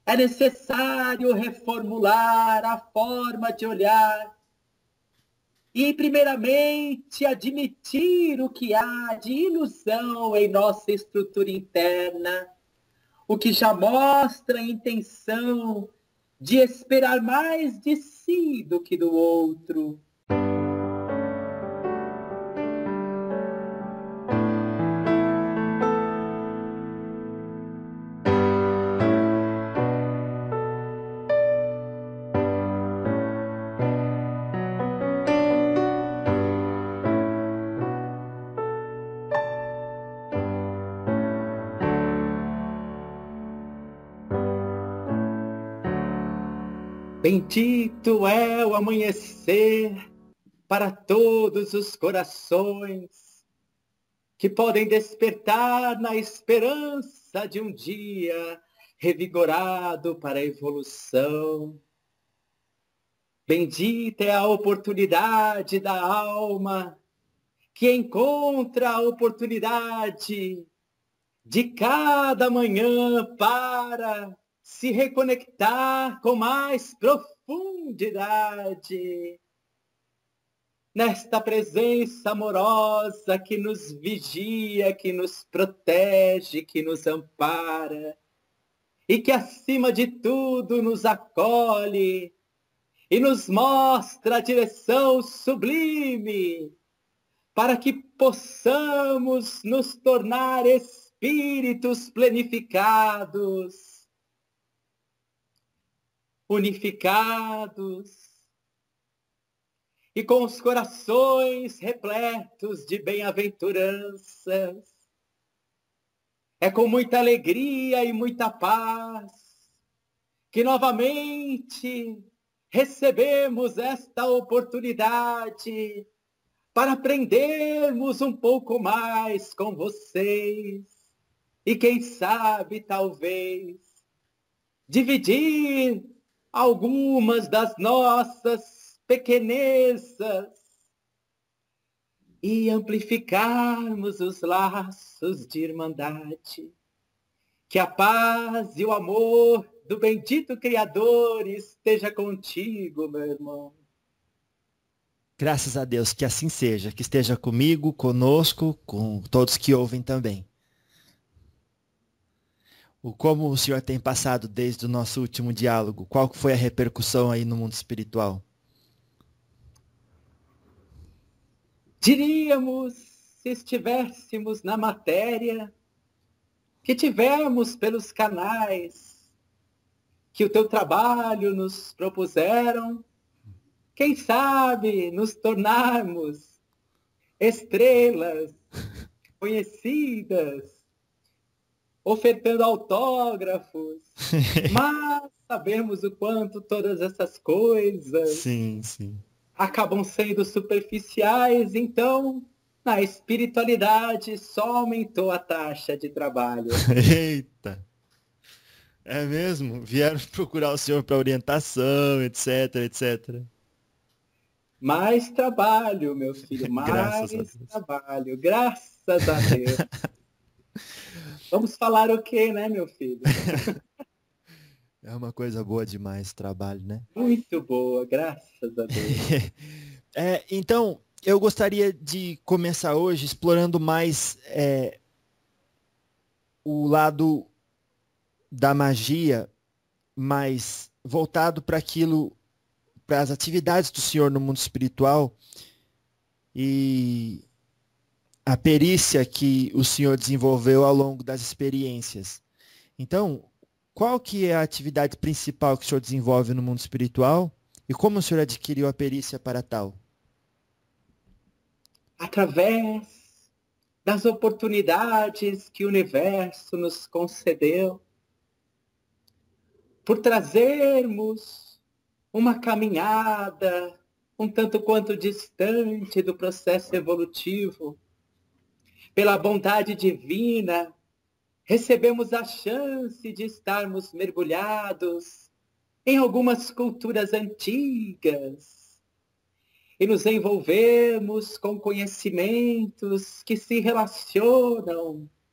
É necessário reformular a forma de olhar e, primeiramente, admitir o que há de ilusão em nossa estrutura interna, o que já mostra a intenção de esperar mais de si do que do outro. Bendito é o amanhecer para todos os corações que podem despertar na esperança de um dia revigorado para a evolução. Bendita é a oportunidade da alma que encontra a oportunidade de cada manhã para se reconectar com mais profundidade nesta presença amorosa que nos vigia, que nos protege, que nos ampara e que, acima de tudo, nos acolhe e nos mostra a direção sublime para que possamos nos tornar espíritos plenificados, unificados e com os corações repletos de bem-aventuranças. É com muita alegria e muita paz que novamente recebemos esta oportunidade para aprendermos um pouco mais com vocês e, quem sabe, talvez, dividir algumas das nossas pequenezas e amplificarmos os laços de irmandade. Que a paz e o amor do bendito Criador esteja contigo, meu irmão. Graças a Deus, que assim seja, que esteja comigo, conosco, com todos que ouvem também. Como o senhor tem passado desde o nosso último diálogo? Qual foi a repercussão aí no mundo espiritual? Diríamos, se estivéssemos na matéria, que tivemos pelos canais que o teu trabalho nos propuseram, quem sabe nos tornarmos estrelas conhecidas, ofertando autógrafos, mas sabemos o quanto todas essas coisas sim. acabam sendo superficiais, então na espiritualidade só aumentou a taxa de trabalho. Eita! É mesmo? Vieram procurar o senhor para orientação, etc. Mais trabalho, meu filho, Graças a mais Deus. trabalho, graças a Deus. Vamos falar o quê, né, meu filho? É uma coisa boa demais o trabalho, né? Muito boa, graças a Deus. Então, eu gostaria de começar hoje explorando mais o lado da magia, mais voltado para aquilo, para as atividades do senhor no mundo espiritual e a perícia que o senhor desenvolveu ao longo das experiências. Então, qual que é a atividade principal que o senhor desenvolve no mundo espiritual e como o senhor adquiriu a perícia para tal? Através das oportunidades que o universo nos concedeu, por trazermos uma caminhada um tanto quanto distante do processo evolutivo, pela bondade divina, recebemos a chance de estarmos mergulhados em algumas culturas antigas e nos envolvermos com conhecimentos que se relacionam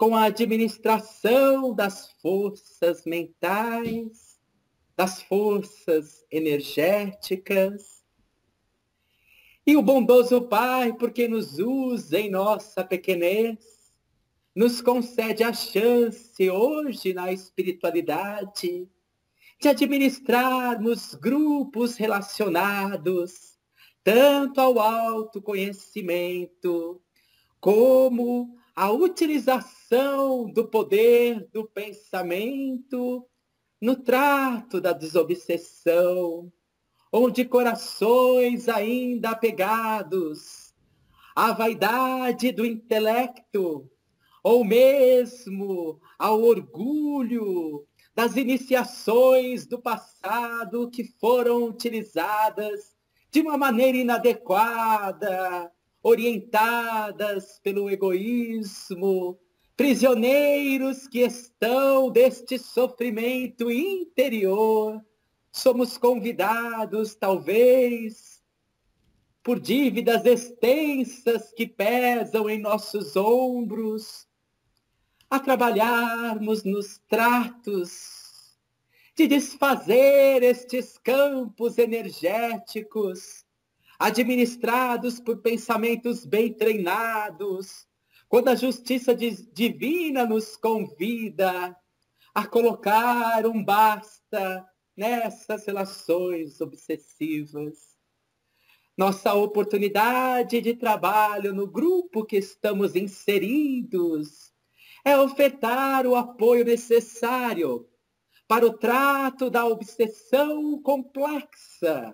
com a administração das forças mentais, das forças energéticas. E o bondoso Pai, porque nos usa em nossa pequenez, nos concede a chance hoje na espiritualidade de administrarmos grupos relacionados tanto ao autoconhecimento como à utilização do poder do pensamento no trato da desobsessão, onde corações ainda apegados à vaidade do intelecto, ou mesmo ao orgulho das iniciações do passado que foram utilizadas de uma maneira inadequada, orientadas pelo egoísmo, prisioneiros que estão deste sofrimento interior, somos convidados, talvez, por dívidas extensas que pesam em nossos ombros, a trabalharmos nos tratos de desfazer estes campos energéticos, administrados por pensamentos bem treinados, quando a justiça divina nos convida a colocar um basta nessas relações obsessivas. Nossa oportunidade de trabalho no grupo que estamos inseridos é ofertar o apoio necessário para o trato da obsessão complexa,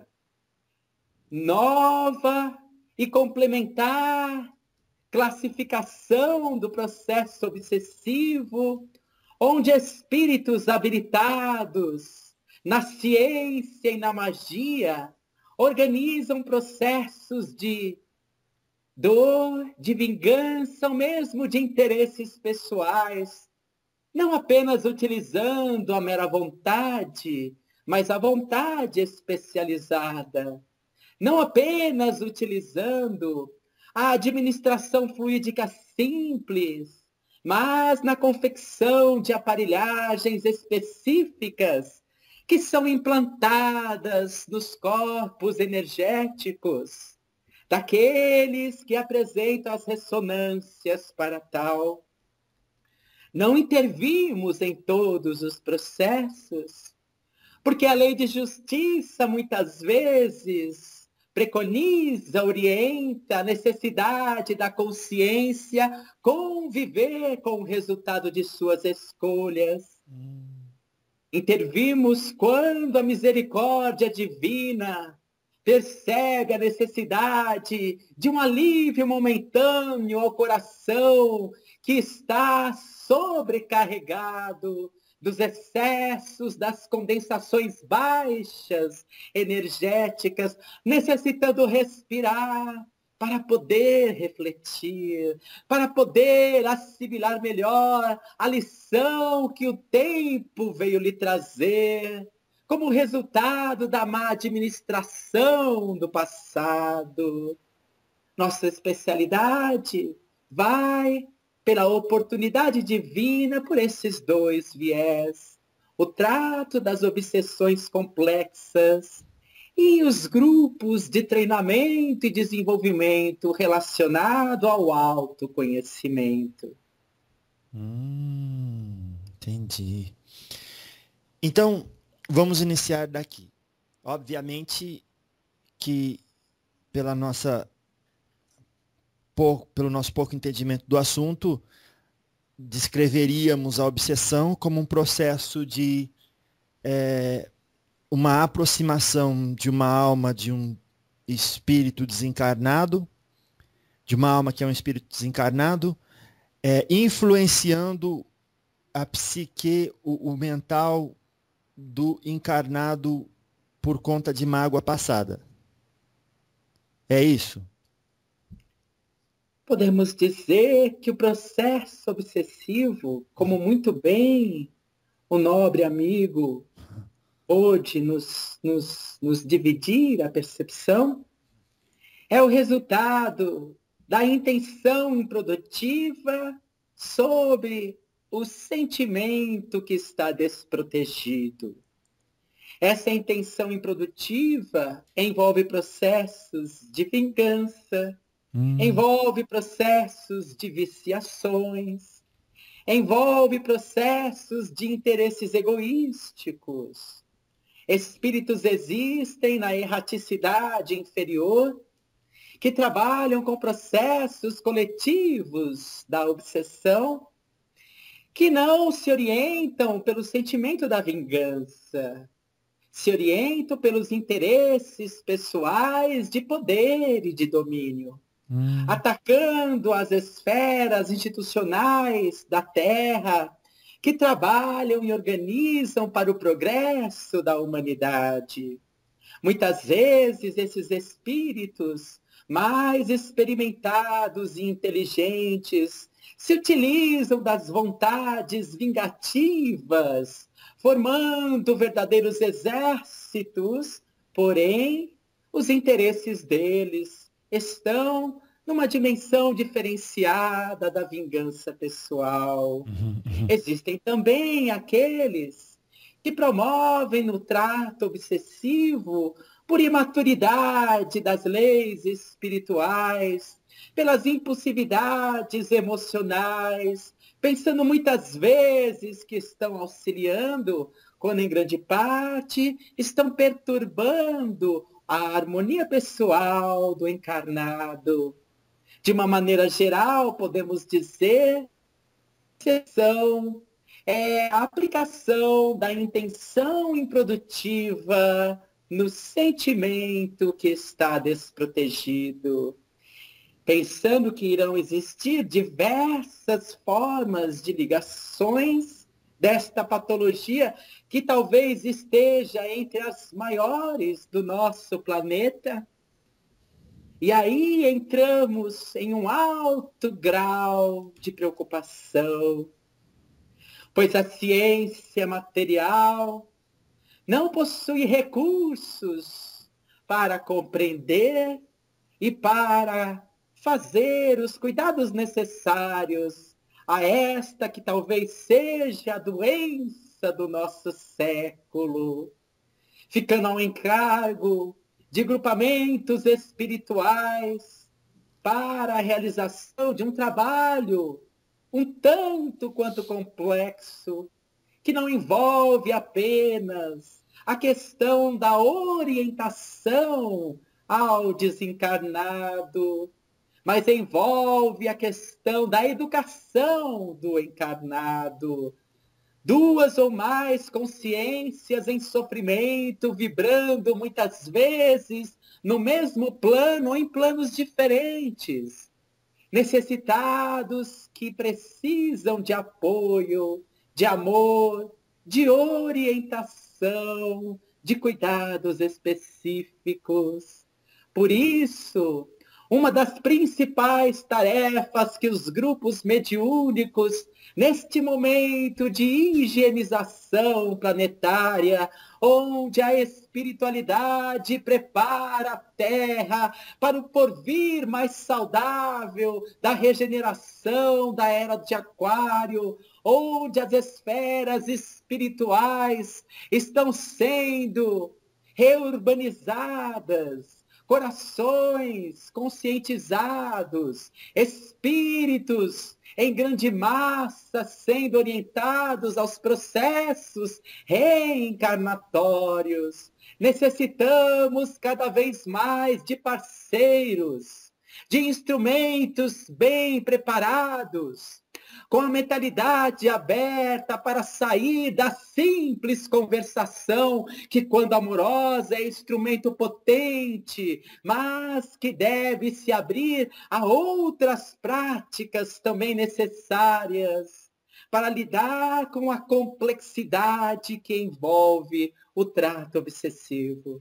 nova e complementar classificação do processo obsessivo, onde espíritos habilitados na ciência e na magia organizam processos de dor, de vingança, ou mesmo de interesses pessoais, não apenas utilizando a mera vontade, mas a vontade especializada, não apenas utilizando a administração fluídica simples, mas na confecção de aparelhagens específicas que são implantadas nos corpos energéticos daqueles que apresentam as ressonâncias para tal. Não intervimos em todos os processos, porque a lei de justiça muitas vezes preconiza, orienta a necessidade da consciência conviver com o resultado de suas escolhas. Intervimos quando a misericórdia divina percebe a necessidade de um alívio momentâneo ao coração que está sobrecarregado dos excessos, das condensações baixas energéticas, necessitando respirar para poder refletir, para poder assimilar melhor a lição que o tempo veio lhe trazer, como resultado da má administração do passado. Nossa especialidade vai pela oportunidade divina por esses dois viés, o trato das obsessões complexas e os grupos de treinamento e desenvolvimento relacionado ao autoconhecimento. Entendi. Então, vamos iniciar daqui. Obviamente que pelo nosso pouco entendimento do assunto, descreveríamos a obsessão como um processo de uma aproximação de uma alma de um espírito desencarnado, de uma alma que é um espírito desencarnado, influenciando a psique, o mental do encarnado por conta de mágoa passada. É isso? Podemos dizer que o processo obsessivo, como muito bem o nobre amigo pôde nos dividir a percepção, é o resultado da intenção improdutiva sobre o sentimento que está desprotegido. Essa intenção improdutiva envolve processos de vingança, envolve processos de viciações, envolve processos de interesses egoísticos. Espíritos existem na erraticidade inferior que trabalham com processos coletivos da obsessão, que não se orientam pelo sentimento da vingança, se orientam pelos interesses pessoais de poder e de domínio, atacando as esferas institucionais da Terra, que trabalham e organizam para o progresso da humanidade. Muitas vezes, esses espíritos mais experimentados e inteligentes se utilizam das vontades vingativas, formando verdadeiros exércitos, porém, os interesses deles estão numa dimensão diferenciada da vingança pessoal. Existem também aqueles que promovem no trato obsessivo por imaturidade das leis espirituais, pelas impulsividades emocionais, pensando muitas vezes que estão auxiliando, quando em grande parte estão perturbando a harmonia pessoal do encarnado. De uma maneira geral, podemos dizer que a aplicação da intenção improdutiva no sentimento que está desprotegido, pensando que irão existir diversas formas de ligações desta patologia, que talvez esteja entre as maiores do nosso planeta. E aí entramos em um alto grau de preocupação, pois a ciência material não possui recursos para compreender e para fazer os cuidados necessários a esta que talvez seja a doença do nosso século, ficando ao encargo de grupamentos espirituais para a realização de um trabalho um tanto quanto complexo, que não envolve apenas a questão da orientação ao desencarnado, mas envolve a questão da educação do encarnado. Duas ou mais consciências em sofrimento, vibrando muitas vezes no mesmo plano ou em planos diferentes. Necessitados que precisam de apoio, de amor, de orientação, de cuidados específicos. Por isso, uma das principais tarefas que os grupos mediúnicos, neste momento de higienização planetária, onde a espiritualidade prepara a Terra para o porvir mais saudável da regeneração da era de Aquário, onde as esferas espirituais estão sendo reurbanizadas, corações conscientizados, espíritos em grande massa sendo orientados aos processos reencarnatórios. Necessitamos cada vez mais de parceiros, de instrumentos bem preparados, com a mentalidade aberta para sair da simples conversação, que quando amorosa é instrumento potente, mas que deve se abrir a outras práticas também necessárias para lidar com a complexidade que envolve o trato obsessivo.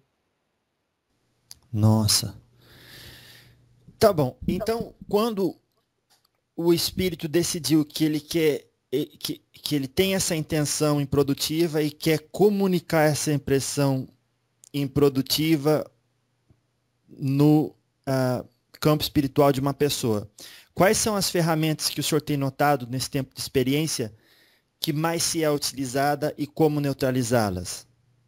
Nossa. Tá bom. Então, quando o espírito decidiu que ele quer, que ele tem essa intenção improdutiva e quer comunicar essa impressão improdutiva no campo espiritual de uma pessoa. Quais são as ferramentas que o senhor tem notado nesse tempo de experiência que mais se é utilizada e como neutralizá-las?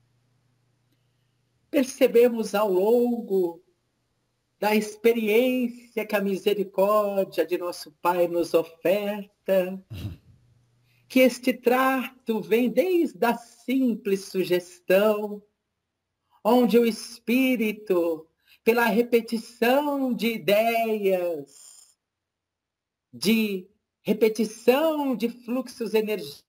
Percebemos ao longo da experiência que a misericórdia de nosso Pai nos oferta, que este trato vem desde a simples sugestão, onde o espírito, pela repetição de ideias, de repetição de fluxos energéticos,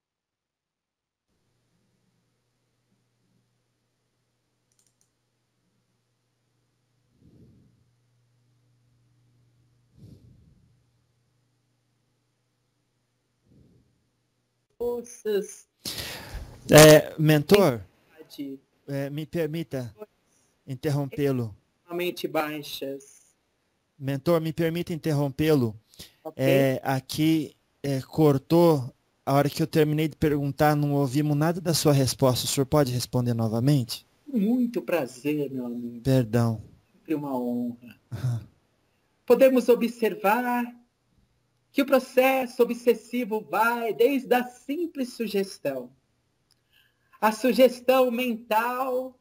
forças, Mentor, me permita interrompê-lo. extremamente baixas. Mentor, me permita interrompê-lo. Okay? Aqui cortou, a hora que eu terminei de perguntar, não ouvimos nada da sua resposta. O senhor pode responder novamente? Muito prazer, meu amigo. Perdão. Sempre uma honra. Podemos observar que o processo obsessivo vai desde a simples sugestão. A sugestão mental,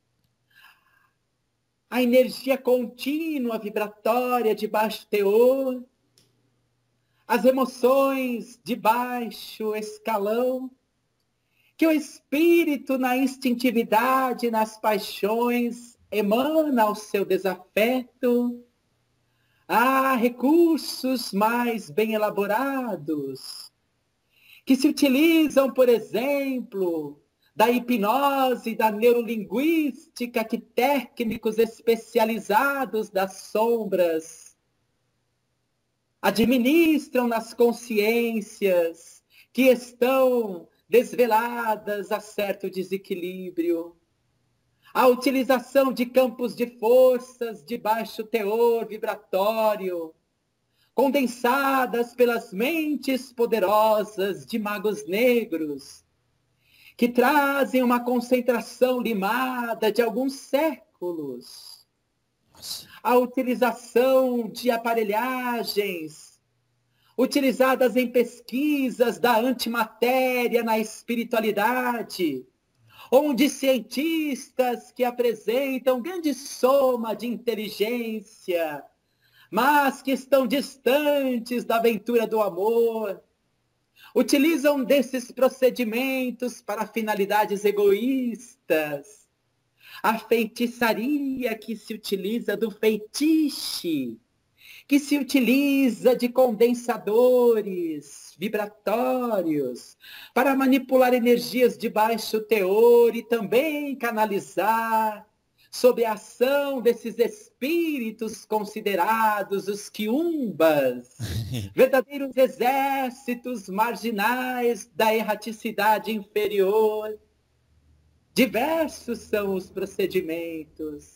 a energia contínua vibratória de baixo teor, as emoções de baixo escalão, que o espírito na instintividade, nas paixões, emana ao seu desafeto. Há recursos mais bem elaborados, que se utilizam, por exemplo, da hipnose, da neurolinguística, que técnicos especializados das sombras administram nas consciências que estão desveladas a certo desequilíbrio. A utilização de campos de forças de baixo teor vibratório, condensadas pelas mentes poderosas de magos negros, que trazem uma concentração limada de alguns séculos. A utilização de aparelhagens utilizadas em pesquisas da antimatéria na espiritualidade, onde cientistas que apresentam grande soma de inteligência, mas que estão distantes da aventura do amor, utilizam desses procedimentos para finalidades egoístas. A feitiçaria que se utiliza do feitiço, que se utiliza de condensadores vibratórios para manipular energias de baixo teor e também canalizar sob a ação desses espíritos considerados os quiumbas, verdadeiros exércitos marginais da erraticidade inferior. Diversos são os procedimentos,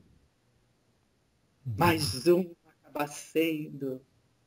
mas um acaba sendo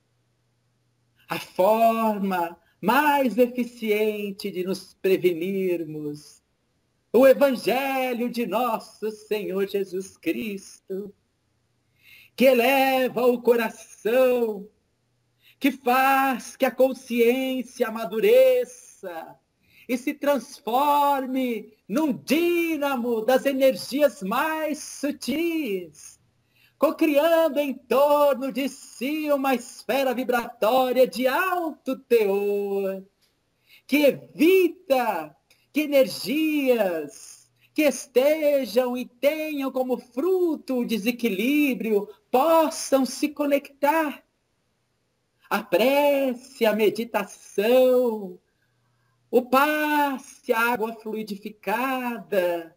a forma mais eficiente de nos prevenirmos. O Evangelho de nosso Senhor Jesus Cristo, que eleva o coração, que faz que a consciência amadureça e se transforme num dínamo das energias mais sutis, cocriando em torno de si uma esfera vibratória de alto teor, que evita que energias que estejam e tenham como fruto o desequilíbrio possam se conectar. A prece, a meditação, o passe, a água fluidificada.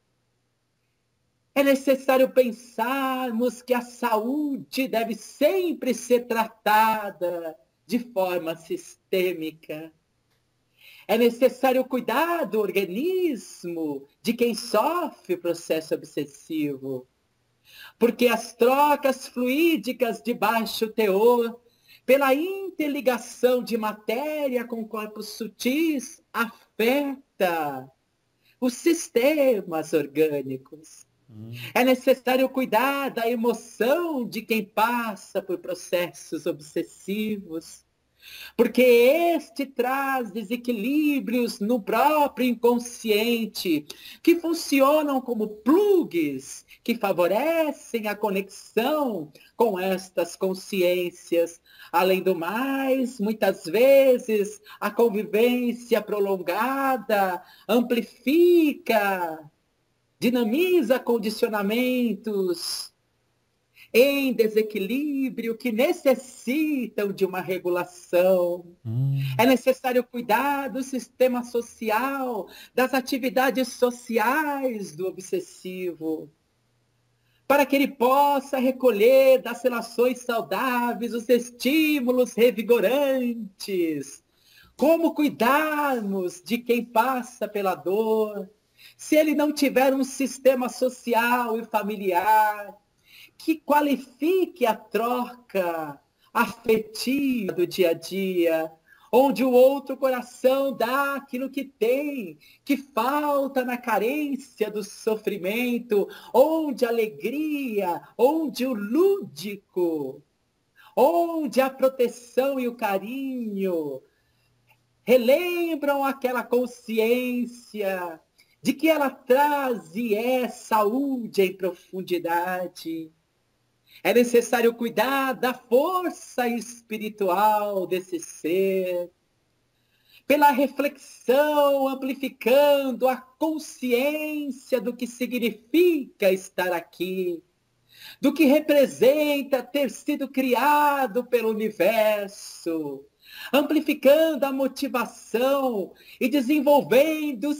É necessário pensarmos que a saúde deve sempre ser tratada de forma sistêmica. É necessário cuidar do organismo de quem sofre o processo obsessivo, porque as trocas fluídicas de baixo teor, pela interligação de matéria com corpos sutis, afeta os sistemas orgânicos. É necessário cuidar da emoção de quem passa por processos obsessivos, porque este traz desequilíbrios no próprio inconsciente, que funcionam como plugs que favorecem a conexão com estas consciências. Além do mais, muitas vezes a convivência prolongada amplifica, dinamiza condicionamentos em desequilíbrio que necessitam de uma regulação. É necessário cuidar do sistema social, das atividades sociais do obsessivo, para que ele possa recolher das relações saudáveis os estímulos revigorantes. Como cuidarmos de quem passa pela dor, se ele não tiver um sistema social e familiar que qualifique a troca afetiva do dia a dia, onde o outro coração dá aquilo que tem, que falta na carência do sofrimento, onde a alegria, onde o lúdico, onde a proteção e o carinho relembram aquela consciência de que ela traz e é saúde em profundidade. É necessário cuidar da força espiritual desse ser, pela reflexão, amplificando a consciência do que significa estar aqui, do que representa ter sido criado pelo universo, amplificando a motivação e desenvolvendo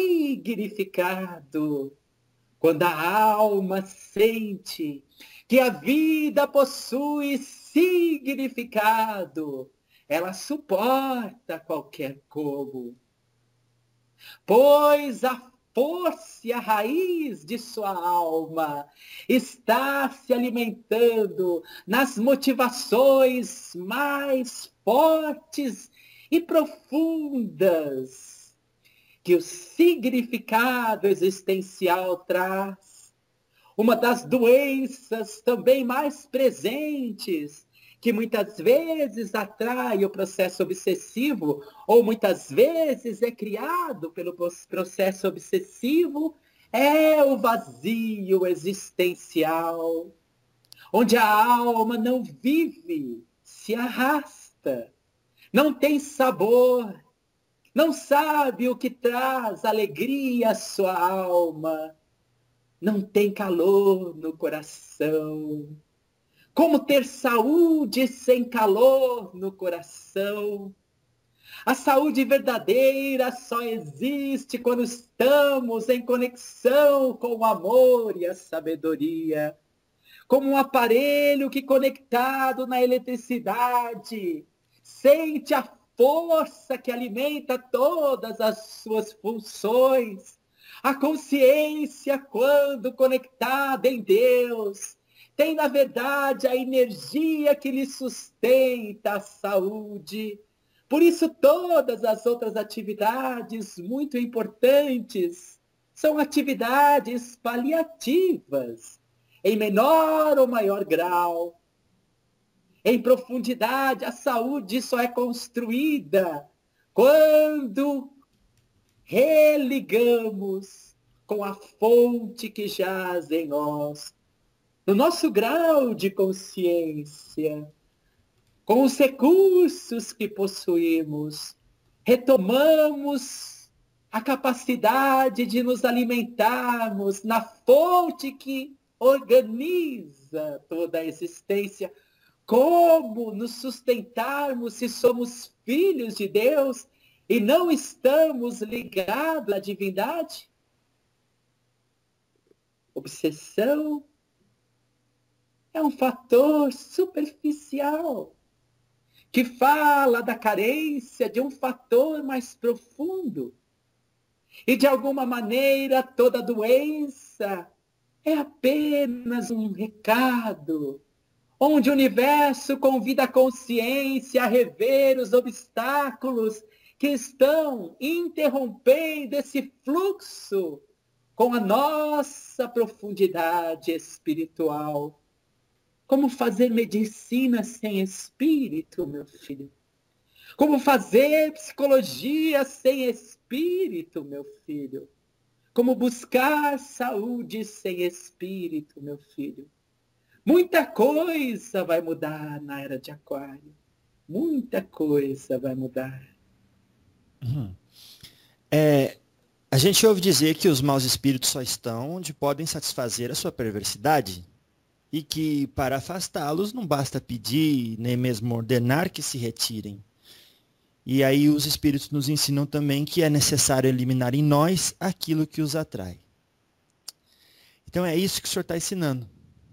significado. Quando a alma sente que a vida possui significado, ela suporta qualquer como, pois a força e a raiz de sua alma está se alimentando nas motivações mais fortes e profundas que o significado existencial traz. Uma das doenças também mais presentes, que muitas vezes atrai o processo obsessivo, ou muitas vezes é criado pelo processo obsessivo, é o vazio existencial, onde a alma não vive, se arrasta, não tem sabor, não sabe o que traz alegria à sua alma, não tem calor no coração. Como ter saúde sem calor no coração? A saúde verdadeira só existe quando estamos em conexão com o amor e a sabedoria. Como um aparelho que, conectado na eletricidade, sente a força que alimenta todas as suas funções. A consciência, quando conectada em Deus, tem, na verdade, a energia que lhe sustenta a saúde. Por isso, todas as outras atividades muito importantes são atividades paliativas, em menor ou maior grau. Em profundidade, a saúde só é construída quando religamos com a fonte que jaz em nós, no nosso grau de consciência, com os recursos que possuímos, retomamos a capacidade de nos alimentarmos na fonte que organiza toda a existência. Como nos sustentarmos se somos filhos de Deus e não estamos ligados à divindade? Obsessão é um fator superficial que fala da carência de um fator mais profundo. E, de alguma maneira, toda doença é apenas um recado, onde o universo convida a consciência a rever os obstáculos que estão interrompendo esse fluxo com a nossa profundidade espiritual. Como fazer medicina sem espírito, meu filho? Como fazer psicologia sem espírito, meu filho? Como buscar saúde sem espírito, meu filho? Muita coisa vai mudar na era de Aquário. Muita coisa vai mudar. A gente ouve dizer que os maus espíritos só estão onde podem satisfazer a sua perversidade e que para afastá-los não basta pedir, nem mesmo ordenar que se retirem. E aí os espíritos nos ensinam também que é necessário eliminar em nós aquilo que os atrai. Então é isso que o senhor está ensinando.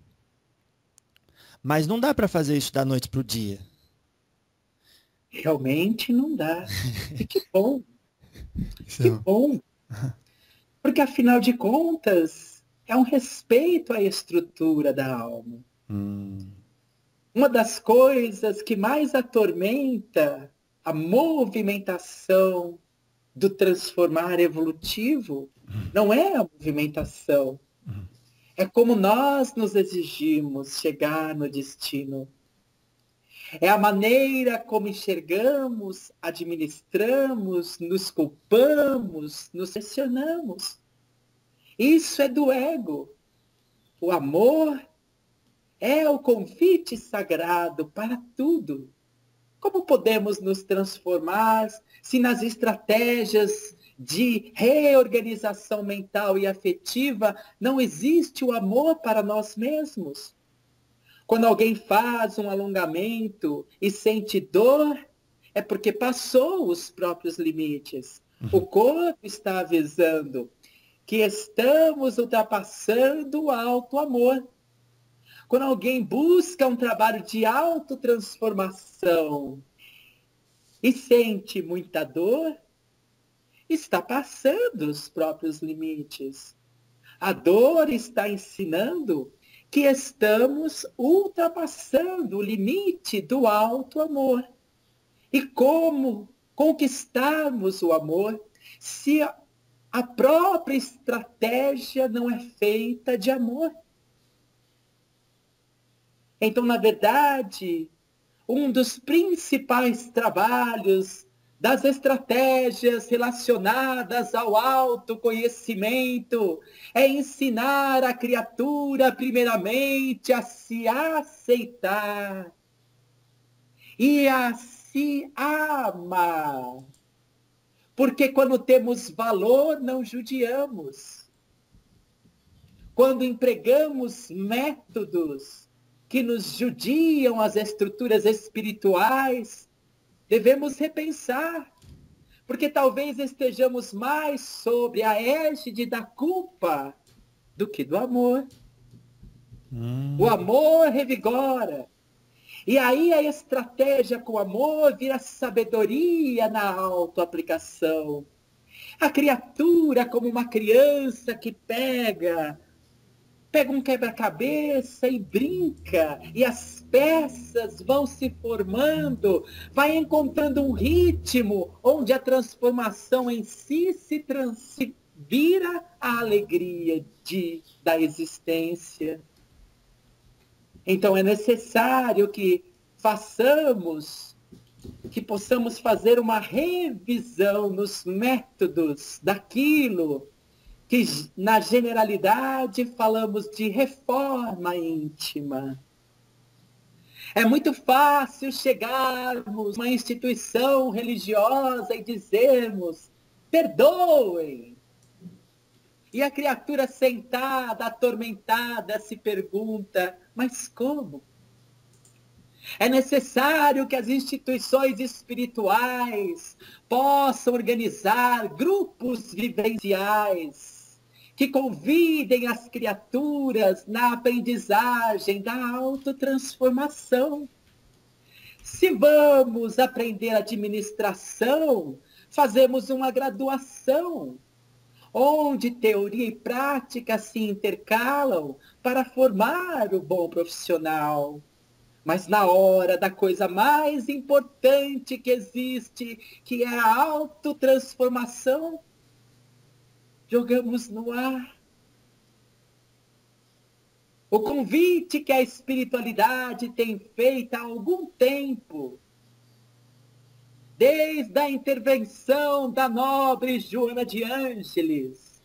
Mas não dá para fazer isso da noite para o dia. Realmente não dá. E que bom. Que bom. Porque, afinal de contas, é um respeito à estrutura da alma. Uma das coisas que mais atormenta a movimentação do transformar evolutivo não é a movimentação. É como nós nos exigimos chegar no destino. É a maneira como enxergamos, administramos, nos culpamos, nos pressionamos. Isso é do ego. O amor é o convite sagrado para tudo. Como podemos nos transformar se nas estratégias de reorganização mental e afetiva não existe o amor para nós mesmos? Quando alguém faz um alongamento e sente dor, é porque passou os próprios limites. O corpo está avisando que estamos ultrapassando o auto-amor. Quando alguém busca um trabalho de autotransformação e sente muita dor, está passando os próprios limites. A dor está ensinando que estamos ultrapassando o limite do auto-amor. E como conquistarmos o amor se a própria estratégia não é feita de amor? Então, na verdade, um dos principais trabalhos das estratégias relacionadas ao autoconhecimento é ensinar a criatura, primeiramente, a se aceitar e a se amar. Porque quando temos valor, não judiamos. Quando empregamos métodos que nos judiam as estruturas espirituais, devemos repensar, porque talvez estejamos mais sobre a égide da culpa do que do amor. O amor revigora. E aí a estratégia com o amor vira sabedoria na autoaplicação. A criatura, como uma criança que pega um quebra-cabeça e brinca, e as peças vão se formando, vai encontrando um ritmo onde a transformação em si se vira a alegria da existência. Então é necessário que possamos fazer uma revisão nos métodos daquilo que na generalidade falamos de reforma íntima. É muito fácil chegarmos a uma instituição religiosa e dizermos, perdoem. E a criatura sentada, atormentada, se pergunta, mas como? É necessário que as instituições espirituais possam organizar grupos vivenciais que convidem as criaturas na aprendizagem da autotransformação. Se vamos aprender administração, fazemos uma graduação, onde teoria e prática se intercalam para formar o bom profissional. Mas na hora da coisa mais importante que existe, que é a autotransformação, jogamos no ar. O convite que a espiritualidade tem feito há algum tempo, desde a intervenção da nobre Joana de Ângeles,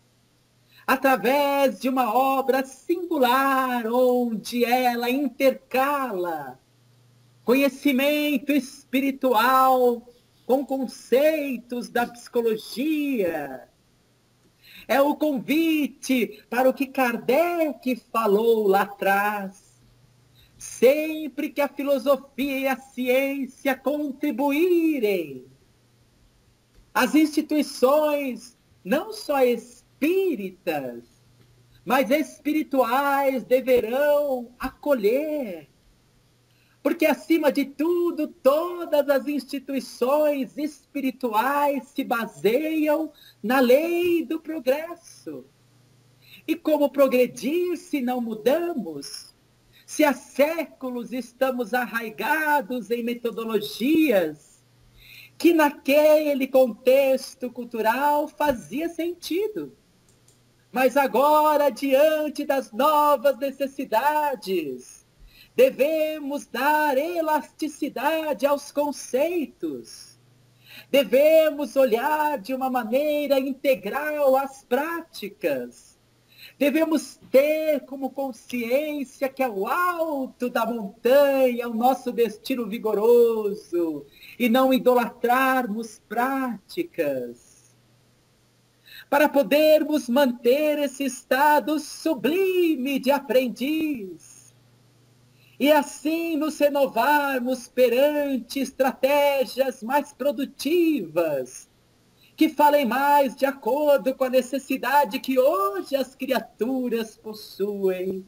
através de uma obra singular, onde ela intercala conhecimento espiritual com conceitos da psicologia. É o convite para o que Kardec falou lá atrás. Sempre que a filosofia e a ciência contribuírem, as instituições, não só espíritas, mas espirituais, deverão acolher. Porque, acima de tudo, todas as instituições espirituais se baseiam na lei do progresso. E como progredir se não mudamos? Se há séculos estamos arraigados em metodologias que naquele contexto cultural fazia sentido. Mas agora, diante das novas necessidades, devemos dar elasticidade aos conceitos. Devemos olhar de uma maneira integral as práticas. Devemos ter como consciência que ao alto da montanha o nosso destino vigoroso e não idolatrarmos práticas. Para podermos manter esse estado sublime de aprendiz, e assim nos renovarmos perante estratégias mais produtivas, que falem mais de acordo com a necessidade que hoje as criaturas possuem.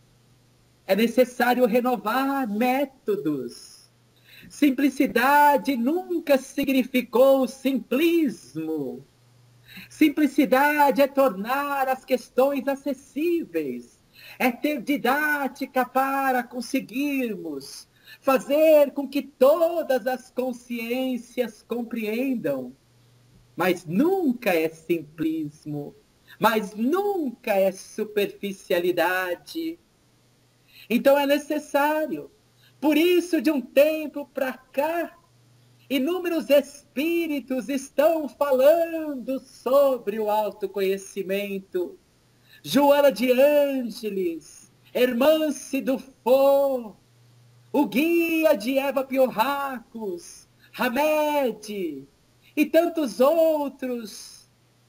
É necessário renovar métodos. Simplicidade nunca significou simplismo. Simplicidade é tornar as questões acessíveis. É ter didática para conseguirmos fazer com que todas as consciências compreendam. Mas nunca é simplismo, mas nunca é superficialidade. Então é necessário. Por isso, de um tempo para cá, inúmeros espíritos estão falando sobre o autoconhecimento. Joana de Ângeles, Hermance Dufour, o guia de Eva Piorracos, Hamed e tantos outros,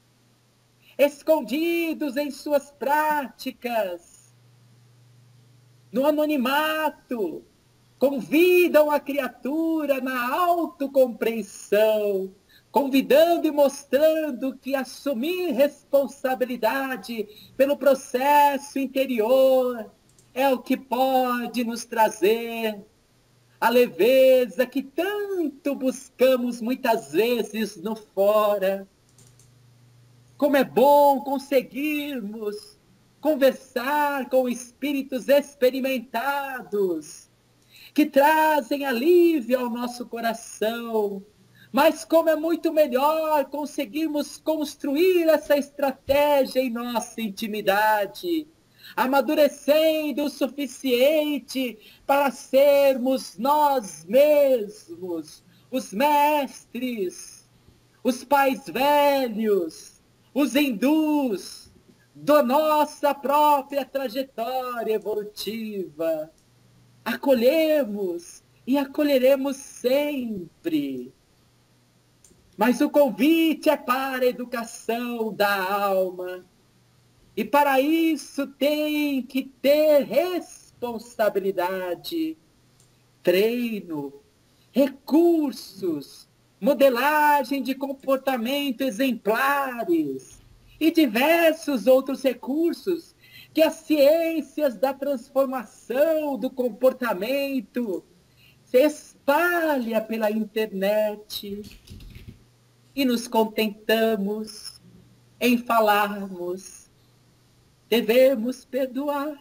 escondidos em suas práticas, no anonimato, convidam a criatura na autocompreensão, convidando e mostrando que assumir responsabilidade pelo processo interior é o que pode nos trazer a leveza que tanto buscamos muitas vezes no fora. Como é bom conseguirmos conversar com espíritos experimentados, que trazem alívio ao nosso coração. Mas como é muito melhor conseguirmos construir essa estratégia em nossa intimidade, amadurecendo o suficiente para sermos nós mesmos, os mestres, os pais velhos, os hindus, da nossa própria trajetória evolutiva. Acolhemos e acolheremos sempre. Mas o convite é para a educação da alma. E para isso tem que ter responsabilidade, treino, recursos, modelagem de comportamento exemplares e diversos outros recursos que as ciências da transformação do comportamento se espalha pela internet. E nos contentamos em falarmos, devemos perdoar.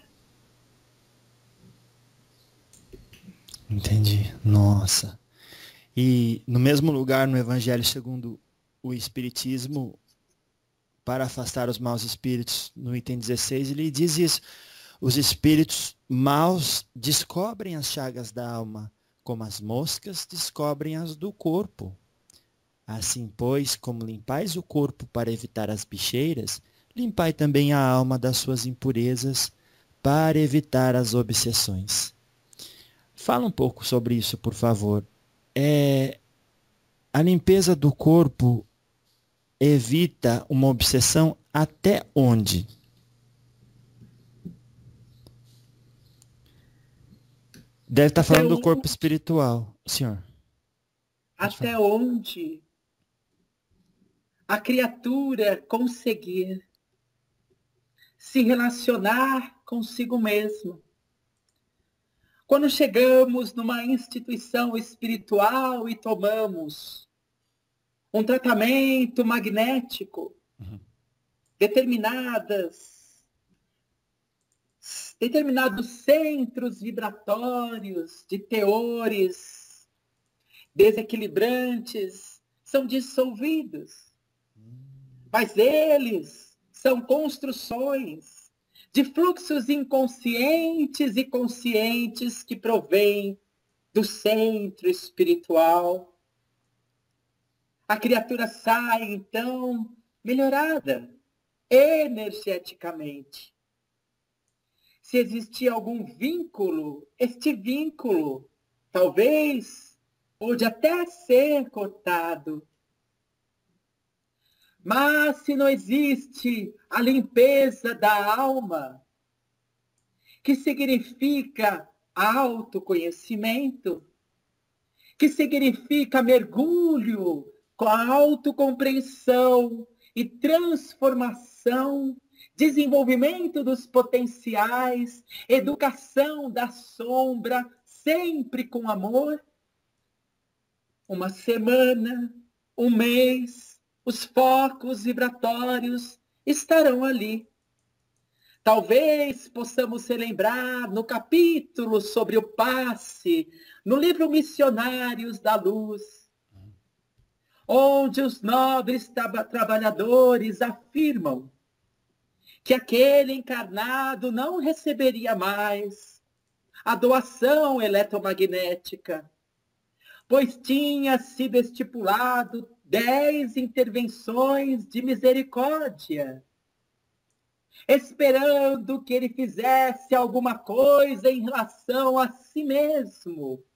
Entendi. Nossa. E no mesmo lugar, no Evangelho segundo o Espiritismo, para afastar os maus espíritos. No item 16 ele diz isso. Os espíritos maus descobrem as chagas da alma, como as moscas descobrem as do corpo. Assim, pois, como limpais o corpo para evitar as bicheiras, limpai também a alma das suas impurezas para evitar as obsessões. Fala um pouco sobre isso, por favor. A limpeza do corpo evita uma obsessão até onde? Deve estar falando do corpo espiritual, senhor. Até onde a criatura conseguir se relacionar consigo mesmo. Quando chegamos numa instituição espiritual e tomamos um tratamento magnético, determinados centros vibratórios de teores desequilibrantes são dissolvidos. Mas eles são construções de fluxos inconscientes e conscientes que provêm do centro espiritual. A criatura sai, então, melhorada energeticamente. Se existia algum vínculo, este vínculo talvez pode até ser cortado. Mas se não existe a limpeza da alma, que significa autoconhecimento, que significa mergulho com a autocompreensão e transformação, desenvolvimento dos potenciais, educação da sombra, sempre com amor, uma semana, um mês, os focos vibratórios estarão ali. Talvez possamos relembrar no capítulo sobre o passe, no livro Missionários da Luz, onde os nobres trabalhadores afirmam que aquele encarnado não receberia mais a doação eletromagnética, pois tinha sido estipulado 10 intervenções de misericórdia, esperando que ele fizesse alguma coisa em relação a si mesmo.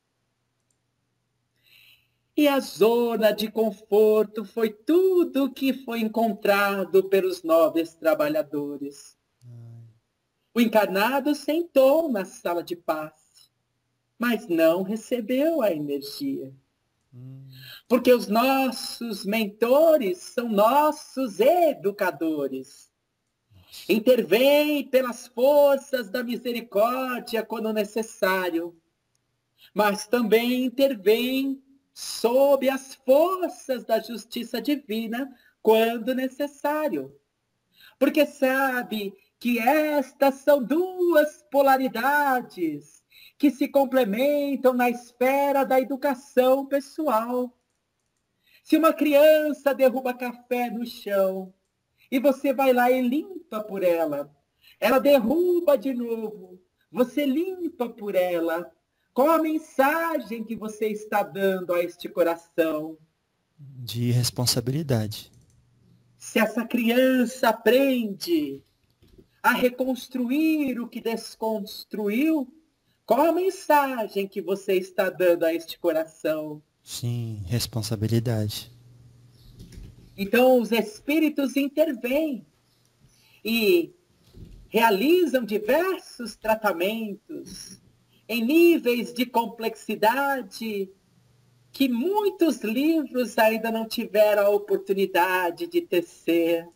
E a zona de conforto foi tudo que foi encontrado pelos nobres trabalhadores. O encarnado sentou na sala de passe, mas não recebeu a energia. Porque os nossos mentores são nossos educadores. Intervêm pelas forças da misericórdia quando necessário, mas também intervêm sob as forças da justiça divina quando necessário. Porque sabe que estas são duas polaridades que se complementam na esfera da educação pessoal. Se uma criança derruba café no chão e você vai lá e limpa por ela, ela derruba de novo, você limpa por ela, qual a mensagem que você está dando a este coração? De responsabilidade. Se essa criança aprende a reconstruir o que desconstruiu, qual a mensagem que você está dando a este coração? Sim, responsabilidade. Então, os espíritos intervêm e realizam diversos tratamentos em níveis de complexidade que muitos livros ainda não tiveram a oportunidade de tecer.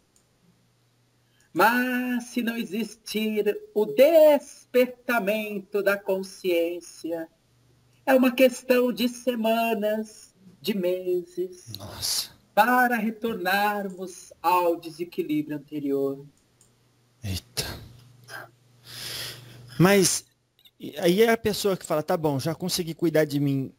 Mas se não existir o despertamento da consciência, é uma questão de semanas, de meses, para retornarmos ao desequilíbrio anterior. Eita. Mas aí é a pessoa que fala, tá bom, já consegui cuidar de mim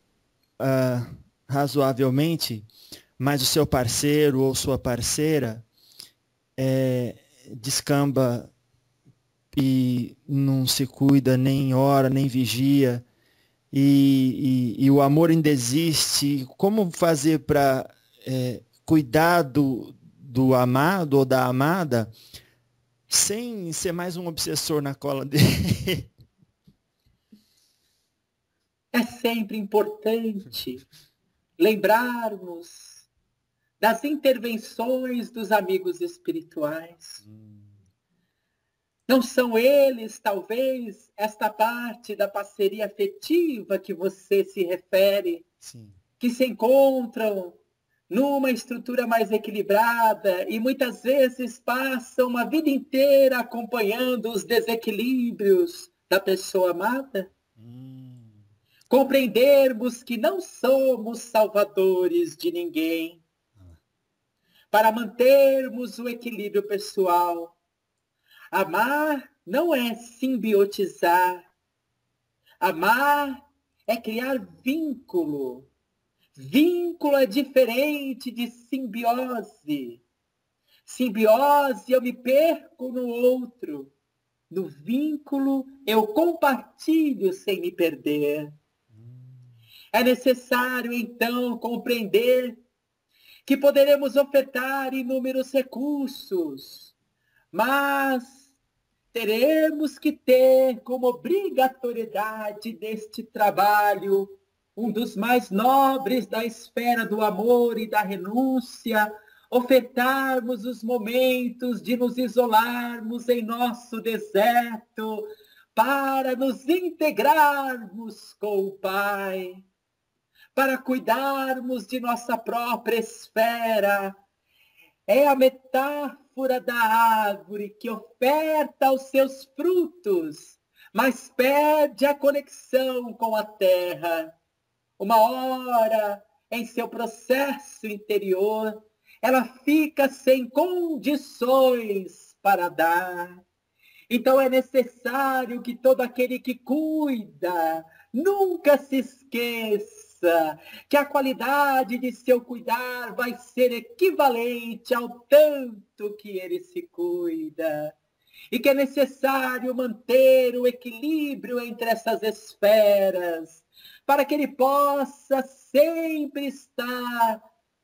razoavelmente, mas o seu parceiro ou sua parceira descamba e não se cuida, nem ora, nem vigia, e o amor ainda existe. Como fazer para cuidar do amado ou da amada sem ser mais um obsessor na cola dele? É sempre importante lembrarmos das intervenções dos amigos espirituais. Não são eles, talvez, esta parte da parceria afetiva que você se refere, Sim. que se encontram numa estrutura mais equilibrada e muitas vezes passam uma vida inteira acompanhando os desequilíbrios da pessoa amada? Compreendermos que não somos salvadores de ninguém. Para mantermos o equilíbrio pessoal, amar não é simbiotizar. Amar é criar vínculo. Vínculo é diferente de simbiose. Simbiose, eu me perco no outro. No vínculo, eu compartilho sem me perder. É necessário, então, compreender que poderemos ofertar inúmeros recursos, mas teremos que ter como obrigatoriedade deste trabalho um dos mais nobres da esfera do amor e da renúncia, ofertarmos os momentos de nos isolarmos em nosso deserto para nos integrarmos com o Pai, para cuidarmos de nossa própria esfera. É a metáfora da árvore que oferta os seus frutos, mas perde a conexão com a terra. Uma hora, em seu processo interior, ela fica sem condições para dar. Então é necessário que todo aquele que cuida nunca se esqueça que a qualidade de seu cuidar vai ser equivalente ao tanto que ele se cuida. E que é necessário manter o equilíbrio entre essas esferas, para que ele possa sempre estar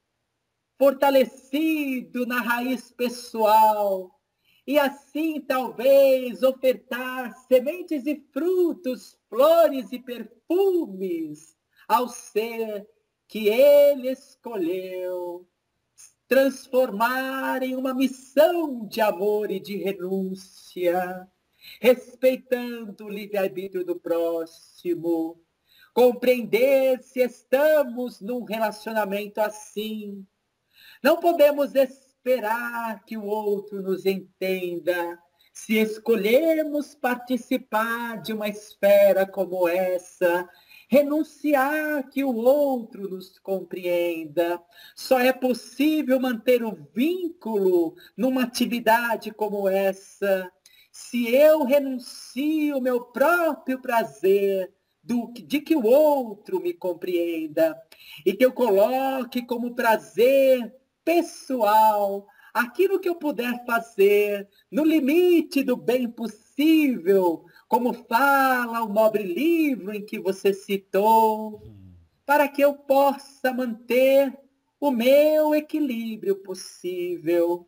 fortalecido na raiz pessoal, e assim talvez ofertar sementes e frutos, flores e perfumes ao ser que ele escolheu, transformar em uma missão de amor e de renúncia, respeitando o livre-arbítrio do próximo, compreender se estamos num relacionamento assim. Não podemos esperar que o outro nos entenda. Se escolhermos participar de uma esfera como essa, renunciar que o outro nos compreenda. Só é possível manter o vínculo numa atividade como essa se eu renuncio o meu próprio prazer de que o outro me compreenda e que eu coloque como prazer pessoal aquilo que eu puder fazer no limite do bem possível, como fala o nobre livro em que você citou, para que eu possa manter o meu equilíbrio possível.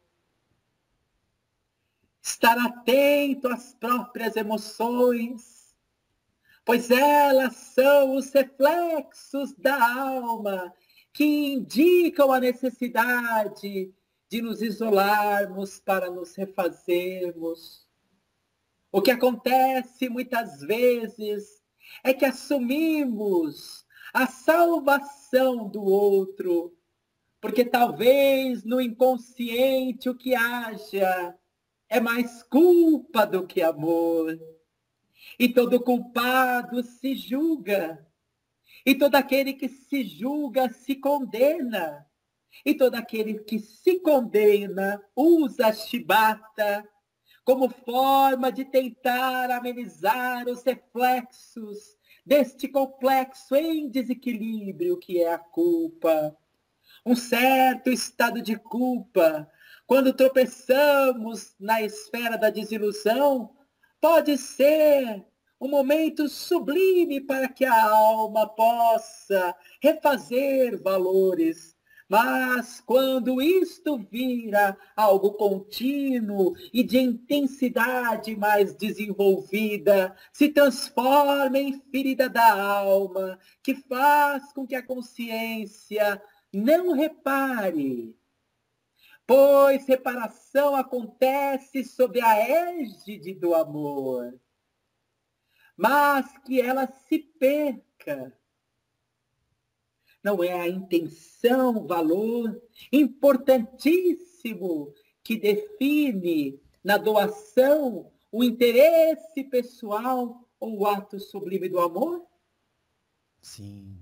Estar atento às próprias emoções, pois elas são os reflexos da alma que indicam a necessidade de nos isolarmos para nos refazermos. O que acontece muitas vezes é que assumimos a salvação do outro, porque talvez no inconsciente o que haja é mais culpa do que amor. E todo culpado se julga. E todo aquele que se julga se condena. E todo aquele que se condena usa a chibata como forma de tentar amenizar os reflexos deste complexo em desequilíbrio que é a culpa. Um certo estado de culpa, quando tropeçamos na esfera da desilusão, pode ser um momento sublime para que a alma possa refazer valores. Mas quando isto vira algo contínuo e de intensidade mais desenvolvida, se transforma em ferida da alma, que faz com que a consciência não repare, pois reparação acontece sob a égide do amor, mas que ela se perca. Não é a intenção, o valor importantíssimo que define na doação o interesse pessoal ou o ato sublime do amor? Sim.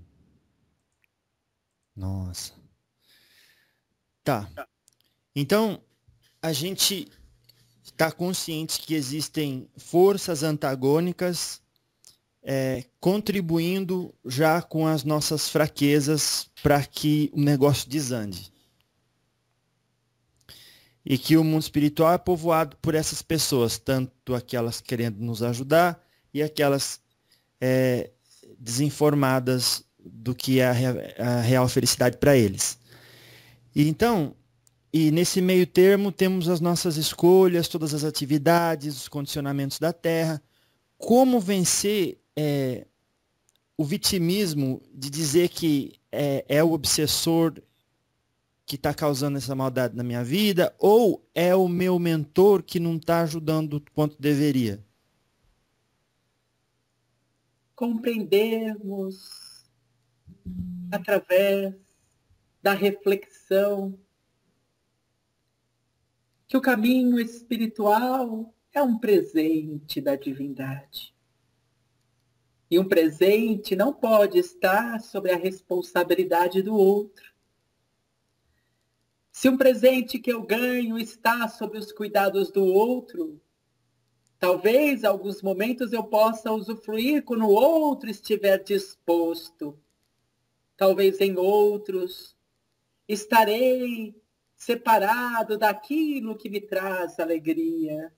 Nossa. Tá. Então, a gente está consciente que existem forças antagônicas contribuindo já com as nossas fraquezas para que o negócio desande. E que o mundo espiritual é povoado por essas pessoas, tanto aquelas querendo nos ajudar e aquelas desinformadas do que é a real felicidade para eles. E nesse meio termo temos as nossas escolhas, todas as atividades, os condicionamentos da Terra. Como vencer o vitimismo de dizer que é o obsessor que está causando essa maldade na minha vida, ou é o meu mentor que não está ajudando quanto deveria? Compreendermos através da reflexão que o caminho espiritual é um presente da divindade. E um presente não pode estar sobre a responsabilidade do outro. Se um presente que eu ganho está sob os cuidados do outro, talvez, em alguns momentos, eu possa usufruir quando o outro estiver disposto. Talvez em outros, estarei separado daquilo que me traz alegria.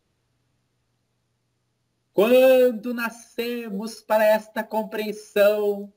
Quando nascemos para esta compreensão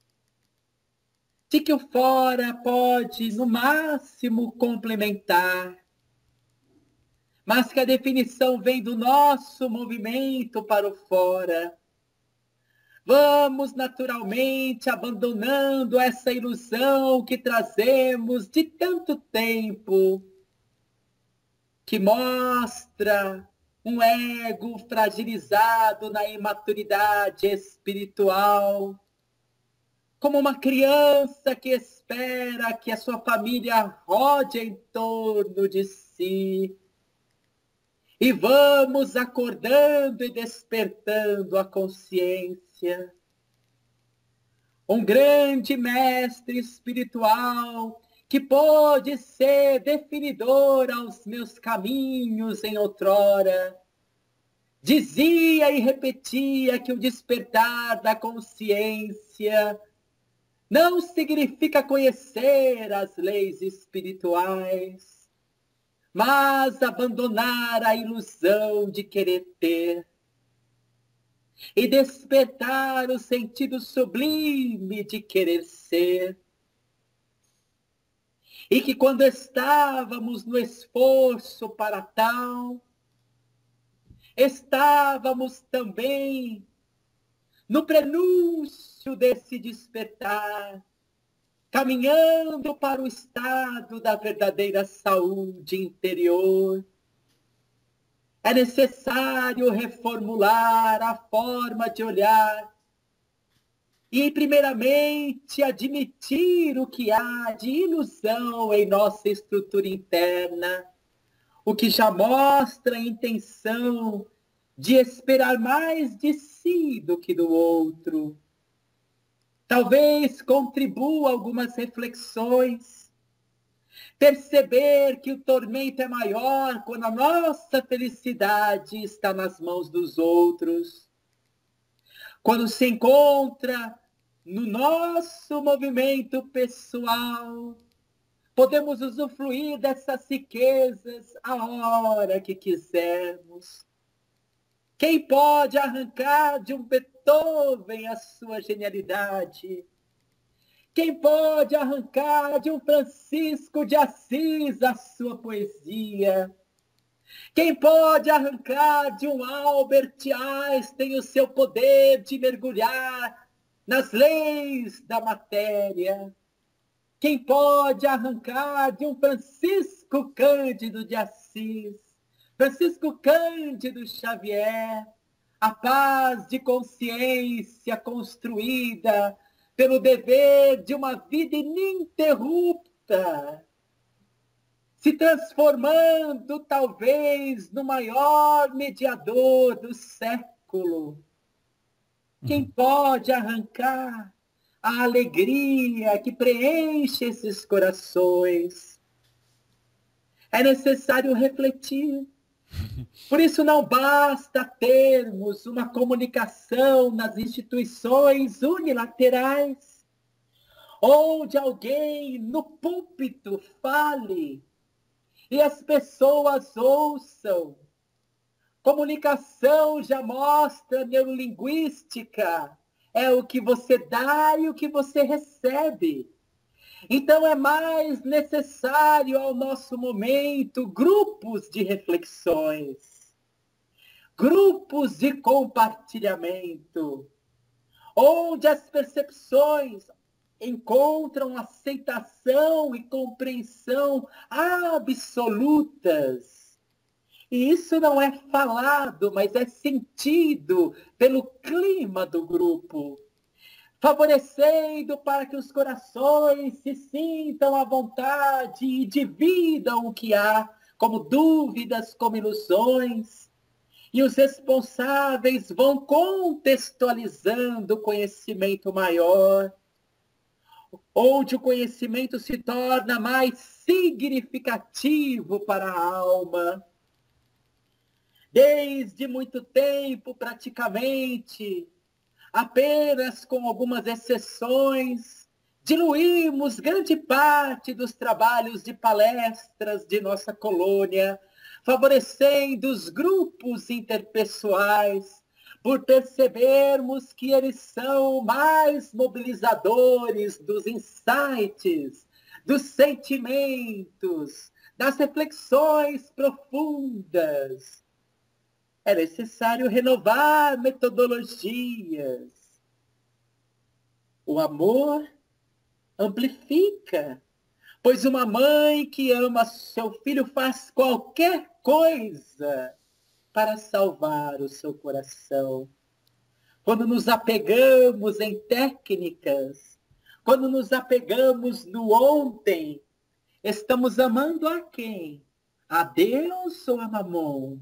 de que o fora pode, no máximo, complementar, mas que a definição vem do nosso movimento para o fora, vamos naturalmente abandonando essa ilusão que trazemos de tanto tempo, que mostra um ego fragilizado na imaturidade espiritual, como uma criança que espera que a sua família rode em torno de si. E vamos acordando e despertando a consciência. Um grande mestre espiritual que pôde ser definidor aos meus caminhos em outrora, dizia e repetia que o despertar da consciência não significa conhecer as leis espirituais, mas abandonar a ilusão de querer ter e despertar o sentido sublime de querer ser. E que quando estávamos no esforço para tal, estávamos também no prenúncio desse despertar, caminhando para o estado da verdadeira saúde interior. É necessário reformular a forma de olhar e, primeiramente, admitir o que há de ilusão em nossa estrutura interna, o que já mostra a intenção de esperar mais de si do que do outro. Talvez contribua algumas reflexões, perceber que o tormento é maior quando a nossa felicidade está nas mãos dos outros, quando se encontra no nosso movimento pessoal Podemos usufruir dessas riquezas a hora que quisermos. Quem pode arrancar de um Beethoven a sua genialidade? Quem pode arrancar de um Francisco de Assis a sua poesia? Quem pode arrancar de um Albert Einstein o seu poder de mergulhar nas leis da matéria? Quem pode arrancar de um Francisco Cândido de Assis, Francisco Cândido Xavier, a paz de consciência construída pelo dever de uma vida ininterrupta, se transformando talvez no maior mediador do século? Quem pode arrancar a alegria que preenche esses corações? É necessário refletir. Por isso não basta termos uma comunicação nas instituições unilaterais, onde alguém no púlpito fale e as pessoas ouçam. Comunicação já mostra neurolinguística. É o que você dá e o que você recebe. Então é mais necessário ao nosso momento grupos de reflexões, grupos de compartilhamento, onde as percepções encontram aceitação e compreensão absolutas. E isso não é falado, mas é sentido pelo clima do grupo, favorecendo para que os corações se sintam à vontade e dividam o que há, como dúvidas, como ilusões. E os responsáveis vão contextualizando o conhecimento maior, onde o conhecimento se torna mais significativo para a alma. Desde muito tempo, praticamente, apenas com algumas exceções, diluímos grande parte dos trabalhos de palestras de nossa colônia, favorecendo os grupos interpessoais, por percebermos que eles são mais mobilizadores dos insights, dos sentimentos, das reflexões profundas. É necessário renovar metodologias. O amor amplifica, pois uma mãe que ama seu filho faz qualquer coisa para salvar o seu coração. Quando nos apegamos em técnicas, quando nos apegamos no ontem, estamos amando a quem? A Deus ou a Mamon?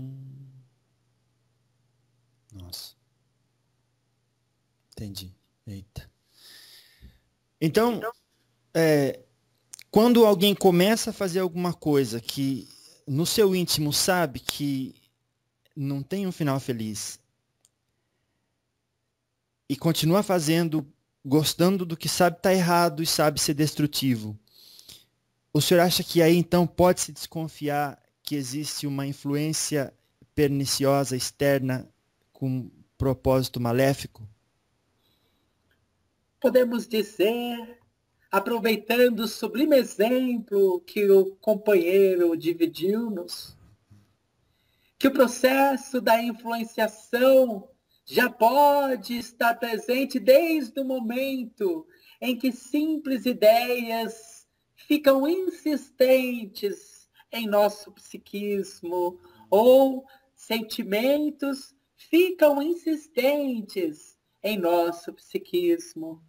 Nossa. Entendi. Eita. Então, quando alguém começa a fazer alguma coisa que no seu íntimo sabe que não tem um final feliz e continua fazendo, gostando do que sabe estar errado e sabe ser destrutivo, o senhor acha que aí então pode-se desconfiar que existe uma influência perniciosa externa com propósito maléfico? Podemos dizer, aproveitando o sublime exemplo que o companheiro dividiu-nos, que o processo da influenciação já pode estar presente desde o momento em que simples ideias ficam insistentes em nosso psiquismo, ou sentimentos ficam insistentes em nosso psiquismo.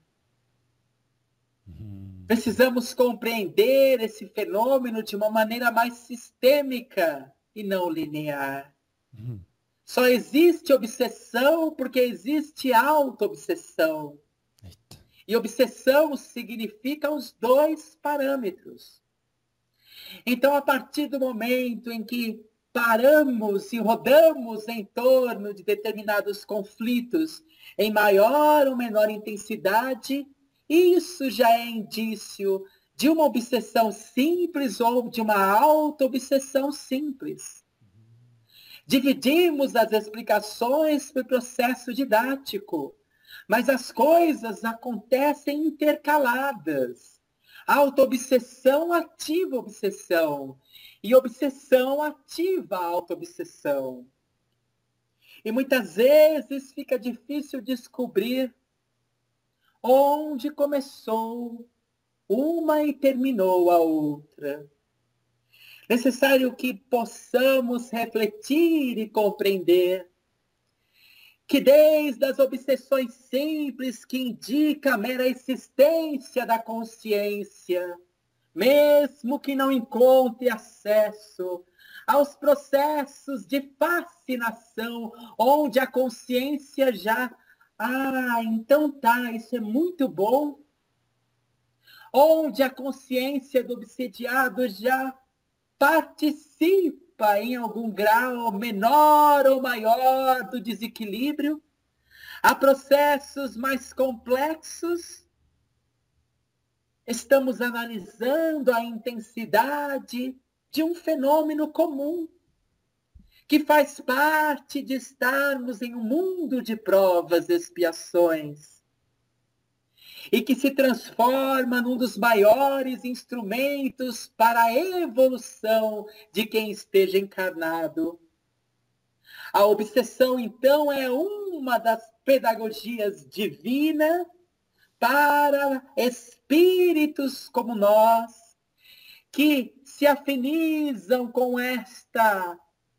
Precisamos compreender esse fenômeno de uma maneira mais sistêmica e não linear. Só existe obsessão porque existe auto-obsessão. E obsessão significa os dois parâmetros. Então, a partir do momento em que paramos e rodamos em torno de determinados conflitos em maior ou menor intensidade, isso já é indício de uma obsessão simples ou de uma auto-obsessão simples. Dividimos as explicações por processo didático, mas as coisas acontecem intercaladas. Auto-obsessão ativa obsessão, e obsessão ativa auto-obsessão. E muitas vezes fica difícil descobrir onde começou uma e terminou a outra. Necessário que possamos refletir e compreender que desde as obsessões simples que indicam a mera existência da consciência, mesmo que não encontre acesso aos processos de fascinação, onde a consciência já... então tá, isso é muito bom. Onde a consciência do obsediado já participa em algum grau menor ou maior do desequilíbrio, há processos mais complexos. Estamos analisando a intensidade de um fenômeno comum, que faz parte de estarmos em um mundo de provas e expiações, e que se transforma num dos maiores instrumentos para a evolução de quem esteja encarnado. A obsessão, então, é uma das pedagogias divinas para espíritos como nós, que se afinizam com esta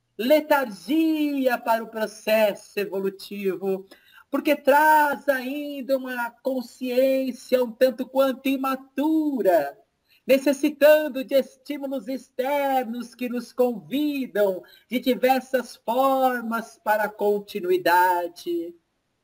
letargia para o processo evolutivo, porque traz ainda uma consciência um tanto quanto imatura, necessitando de estímulos externos que nos convidam de diversas formas para a continuidade.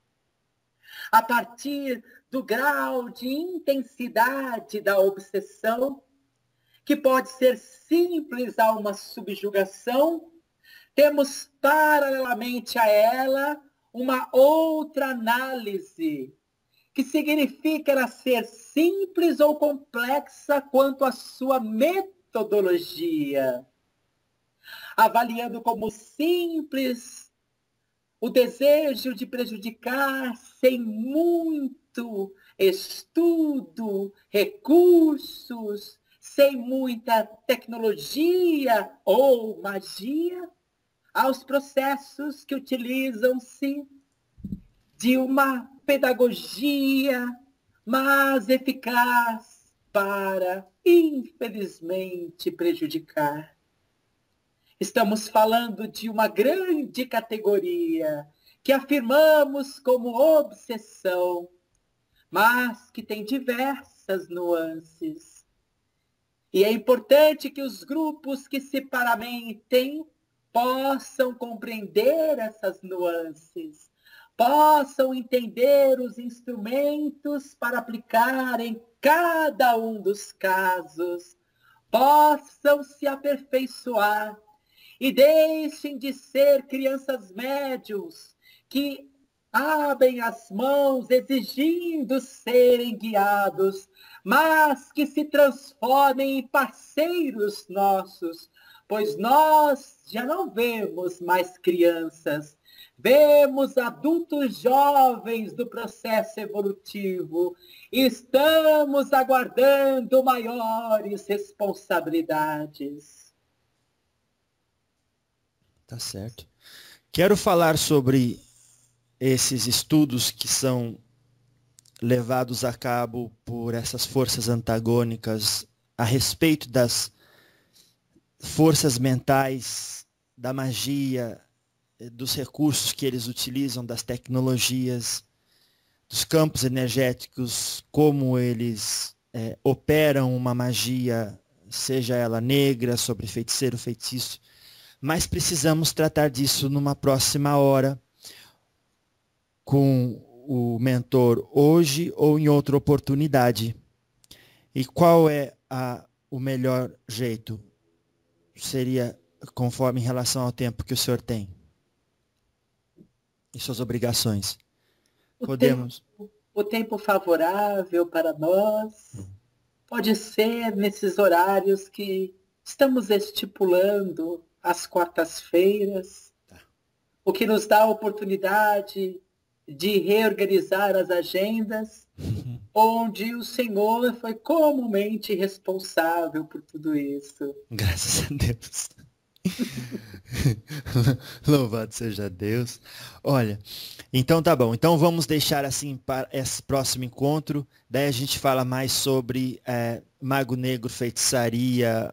A partir do grau de intensidade da obsessão, que pode ser simples a uma subjugação, temos paralelamente a ela uma outra análise, que significa ela ser simples ou complexa quanto à sua metodologia, avaliando como simples o desejo de prejudicar sem muito estudo, recursos, sem muita tecnologia ou magia, aos processos que utilizam-se de uma pedagogia mais eficaz para, infelizmente, prejudicar. Estamos falando de uma grande categoria que afirmamos como obsessão, mas que tem diversas nuances. E é importante que os grupos que se paramentem possam compreender essas nuances, possam entender os instrumentos para aplicar em cada um dos casos, possam se aperfeiçoar e deixem de ser crianças médiums que abrem as mãos exigindo serem guiados, mas que se transformem em parceiros nossos, pois nós já não vemos mais crianças, vemos adultos jovens do processo evolutivo, e estamos aguardando maiores responsabilidades. Tá certo. Quero falar sobre esses estudos que são levados a cabo por essas forças antagônicas a respeito das forças mentais, da magia, dos recursos que eles utilizam, das tecnologias, dos campos energéticos, como eles operam uma magia, seja ela negra, sobre feiticeiro, feitiço. Mas precisamos tratar disso numa próxima hora, com o mentor hoje ou em outra oportunidade. E qual é o melhor jeito? Seria conforme em relação ao tempo que o senhor tem e suas obrigações. O tempo favorável para nós pode ser nesses horários que estamos estipulando às quartas-feiras, o que nos dá a oportunidade de reorganizar as agendas, onde o Senhor foi comumente responsável por tudo isso. Graças a Deus. Louvado seja Deus. Olha, então tá bom. Então vamos deixar assim para esse próximo encontro. Daí a gente fala mais sobre Mago Negro, feitiçaria,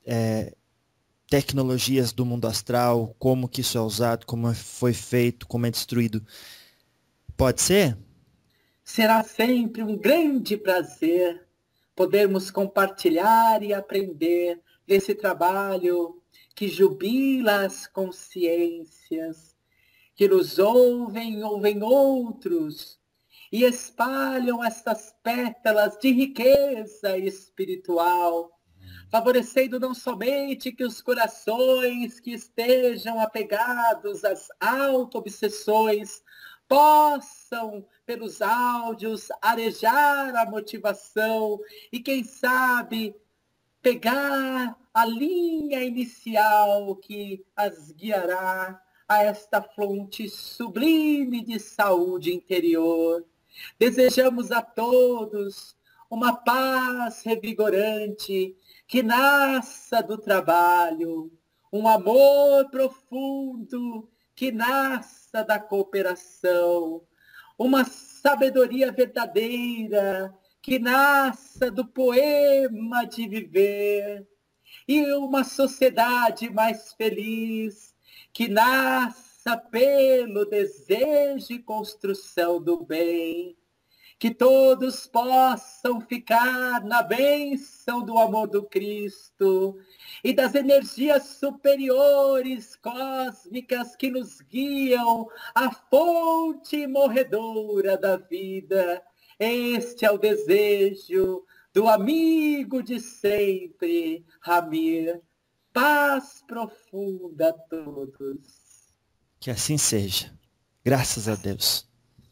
tecnologias do mundo astral, como que isso é usado, como foi feito, como é destruído. Pode ser? Será sempre um grande prazer podermos compartilhar e aprender desse trabalho que jubila as consciências, que nos ouvem outros e espalham estas pétalas de riqueza espiritual, favorecendo não somente que os corações que estejam apegados às auto-obsessões possam, pelos áudios, arejar a motivação e, quem sabe, pegar a linha inicial que as guiará a esta fonte sublime de saúde interior. Desejamos a todos uma paz revigorante que nasça do trabalho, um amor profundo que nasça da cooperação, uma sabedoria verdadeira que nasça do poema de viver, e uma sociedade mais feliz que nasça pelo desejo e construção do bem. Que todos possam ficar na bênção do amor do Cristo e das energias superiores cósmicas que nos guiam à fonte morredora da vida. Este é o desejo do amigo de sempre, Ramir. Paz profunda a todos. Que assim seja. Graças a Deus.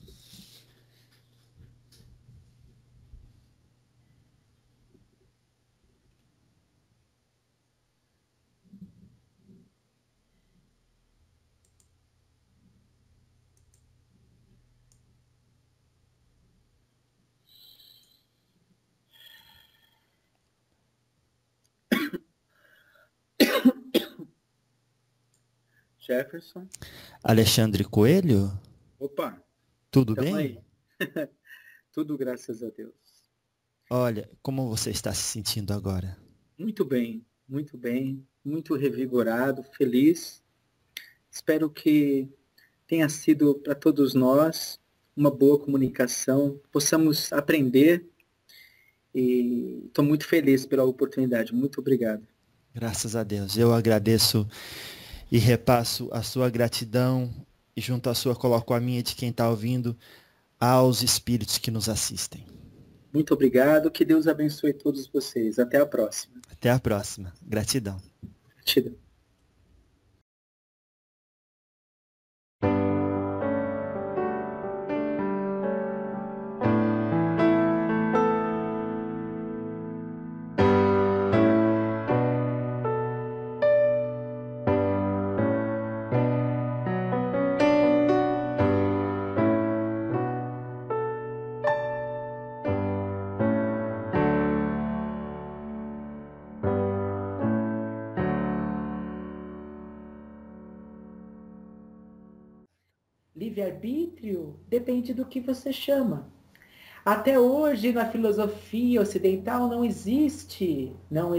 Jefferson. Alexandre Coelho? Opa. Tudo bem? Tudo graças a Deus. Olha, como você está se sentindo agora? Muito bem, muito revigorado, feliz. Espero que tenha sido para todos nós uma boa comunicação, possamos aprender, e estou muito feliz pela oportunidade. Muito obrigado. Graças a Deus. Eu agradeço e repasso a sua gratidão e junto à sua coloco a minha de quem está ouvindo aos espíritos que nos assistem. Muito obrigado. Que Deus abençoe todos vocês. Até a próxima. Até a próxima. Gratidão. Gratidão. Livre-arbítrio depende do que você chama. Até hoje, na filosofia ocidental, não existe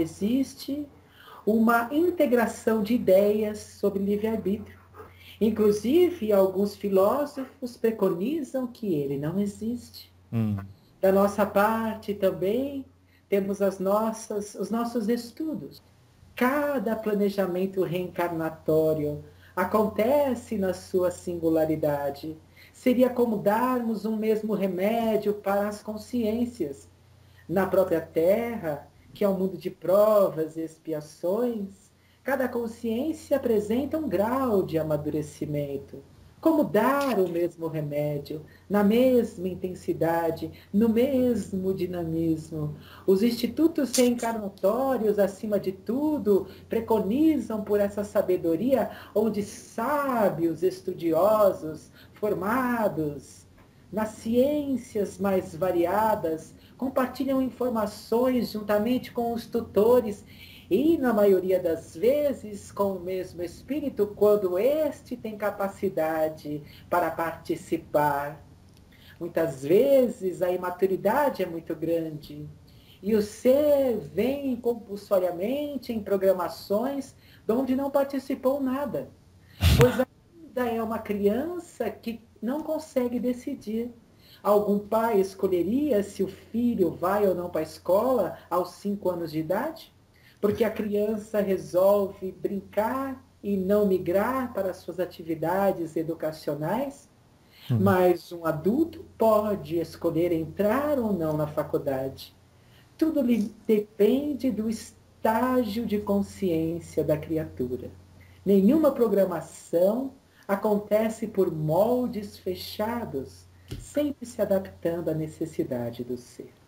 uma integração de ideias sobre livre-arbítrio. Inclusive, alguns filósofos preconizam que ele não existe. Da nossa parte também, temos os nossos estudos. Cada planejamento reencarnatório acontece na sua singularidade. Seria como darmos um mesmo remédio para as consciências. Na própria Terra, que é um mundo de provas e expiações, cada consciência apresenta um grau de amadurecimento. Como dar o mesmo remédio, na mesma intensidade, no mesmo dinamismo. Os institutos reencarnatórios, acima de tudo, preconizam por essa sabedoria, onde sábios, estudiosos, formados nas ciências mais variadas, compartilham informações juntamente com os tutores e, na maioria das vezes, com o mesmo espírito, quando este tem capacidade para participar. Muitas vezes a imaturidade é muito grande e o ser vem compulsoriamente em programações de onde não participou nada, pois ainda é uma criança que não consegue decidir. Algum pai escolheria se o filho vai ou não para a escola aos 5 anos de idade? Porque a criança resolve brincar e não migrar para suas atividades educacionais, mas um adulto pode escolher entrar ou não na faculdade. Tudo depende do estágio de consciência da criatura. Nenhuma programação acontece por moldes fechados, sempre se adaptando à necessidade do ser.